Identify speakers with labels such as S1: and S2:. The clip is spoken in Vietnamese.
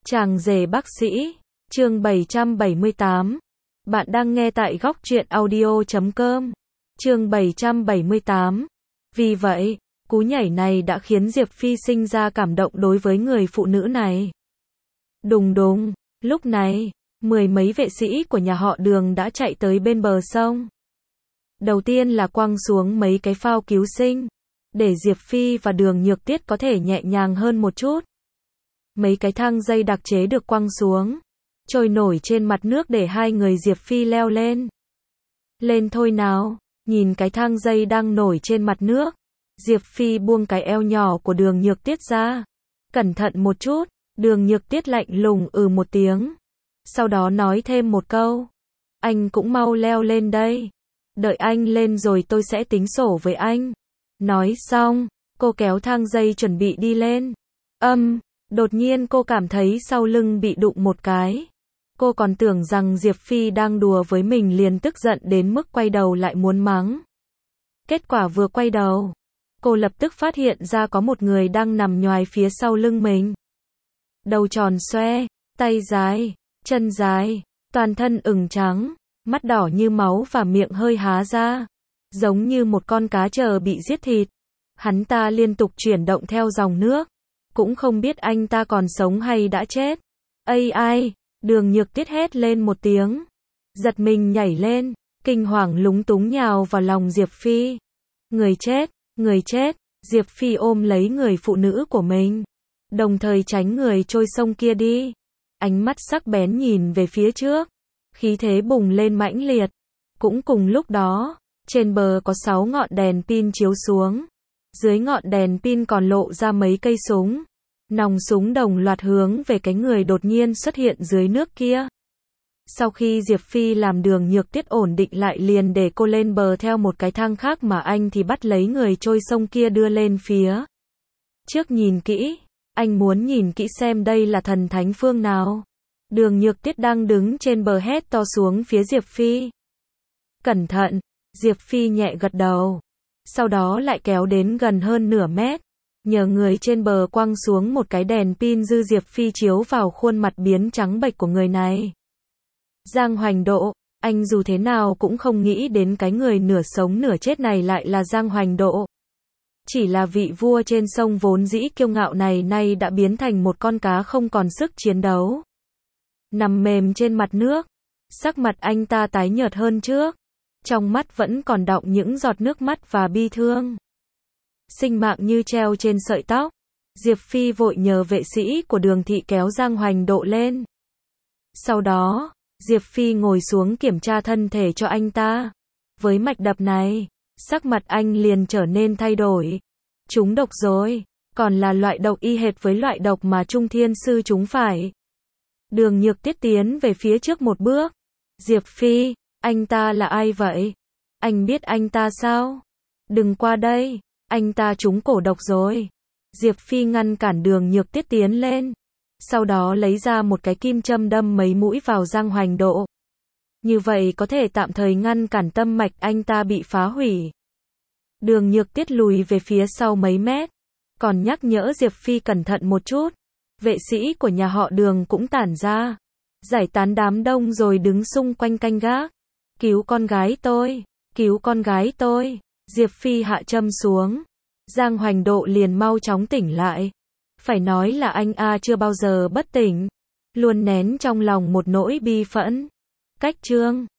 S1: Chàng rể bác sĩ, chương 778. Bạn đang nghe tại góc truyện audio.com. Chương 778. Vì vậy, cú nhảy này đã khiến Diệp Phi sinh ra cảm động đối với người phụ nữ này. Đùng đùng, lúc này, mười mấy vệ sĩ của nhà họ Đường đã chạy tới bên bờ sông. Đầu tiên là quăng xuống mấy cái phao cứu sinh, để Diệp Phi và Đường Nhược Tiết có thể nhẹ nhàng hơn một chút. Mấy cái thang dây đặc chế được quăng xuống, trôi nổi trên mặt nước để hai người Diệp Phi leo lên. Lên thôi nào, nhìn cái thang dây đang nổi trên mặt nước. Diệp Phi buông cái eo nhỏ của Đường Nhược Tiết ra. Cẩn thận một chút, Đường Nhược Tiết lạnh lùng một tiếng. Sau đó nói thêm một câu. Anh cũng mau leo lên đây. Đợi anh lên rồi tôi sẽ tính sổ với anh. Nói xong, cô kéo thang dây chuẩn bị đi lên. Đột nhiên cô cảm thấy sau lưng bị đụng một cái. Cô còn tưởng rằng Diệp Phi đang đùa với mình liền tức giận đến mức quay đầu lại muốn mắng. Kết quả vừa quay đầu, cô lập tức phát hiện ra có một người đang nằm nhoài phía sau lưng mình. Đầu tròn xoe, tay dài, chân dài, toàn thân ửng trắng, mắt đỏ như máu và miệng hơi há ra, giống như một con cá chờ bị giết thịt. Hắn ta liên tục chuyển động theo dòng nước, cũng không biết anh ta còn sống hay đã chết. Ai, Đường Nhược Tiết hét lên một tiếng, giật mình nhảy lên, kinh hoàng lúng túng nhào vào lòng Diệp Phi. Người chết, Diệp Phi ôm lấy người phụ nữ của mình, đồng thời tránh người trôi sông kia đi. Ánh mắt sắc bén nhìn về phía trước, khí thế bùng lên mãnh liệt. Cũng cùng lúc đó, trên bờ có 6 ngọn đèn pin chiếu xuống. Dưới ngọn đèn pin còn lộ ra mấy cây súng. Nòng súng đồng loạt hướng về cái người đột nhiên xuất hiện dưới nước kia. Sau khi Diệp Phi làm Đường Nhược Tiết ổn định lại liền để cô lên bờ theo một cái thang khác mà anh thì bắt lấy người trôi sông kia đưa lên phía trước nhìn kỹ. Anh muốn nhìn kỹ xem đây là thần thánh phương nào. Đường Nhược Tiết đang đứng trên bờ hét to xuống phía Diệp Phi. Cẩn thận, Diệp Phi nhẹ gật đầu. Sau đó lại kéo đến gần hơn nửa mét. Nhờ người trên bờ quăng xuống một cái đèn pin dư Diệp Phi chiếu vào khuôn mặt biến trắng bệch của người này. Giang Hoành Độ, anh dù thế nào cũng không nghĩ đến cái người nửa sống nửa chết này lại là Giang Hoành Độ. Chỉ là vị vua trên sông vốn dĩ kiêu ngạo này nay đã biến thành một con cá không còn sức chiến đấu. Nằm mềm trên mặt nước, sắc mặt anh ta tái nhợt hơn trước. Trong mắt vẫn còn đọng những giọt nước mắt và bi thương. Sinh mạng như treo trên sợi tóc. Diệp Phi vội nhờ vệ sĩ của Đường thị kéo Giang Hoành Độ lên. Sau đó, Diệp Phi ngồi xuống kiểm tra thân thể cho anh ta. Với mạch đập này, sắc mặt anh liền trở nên thay đổi. Trúng độc rồi, còn là loại độc y hệt với loại độc mà Trung Thiên Sư trúng phải. Đường Nhược Tiết tiến về phía trước một bước. Diệp Phi, anh ta là ai vậy? Anh biết anh ta sao? Đừng qua đây, anh ta trúng cổ độc rồi. Diệp Phi ngăn cản Đường Nhược Tiết tiến lên. Sau đó lấy ra một cái kim châm đâm mấy mũi vào Giang Hoành Độ. Như vậy có thể tạm thời ngăn cản tâm mạch anh ta bị phá hủy. Đường Nhược Tiết lùi về phía sau mấy mét, còn nhắc nhở Diệp Phi cẩn thận một chút. Vệ sĩ của nhà họ Đường cũng tản ra, giải tán đám đông rồi đứng xung quanh canh gác. Cứu con gái tôi, cứu con gái tôi. Diệp Phi hạ châm xuống. Giang Hoành Độ liền mau chóng tỉnh lại. Phải nói là anh chưa bao giờ bất tỉnh, luôn nén trong lòng một nỗi bi phẫn. Cách chương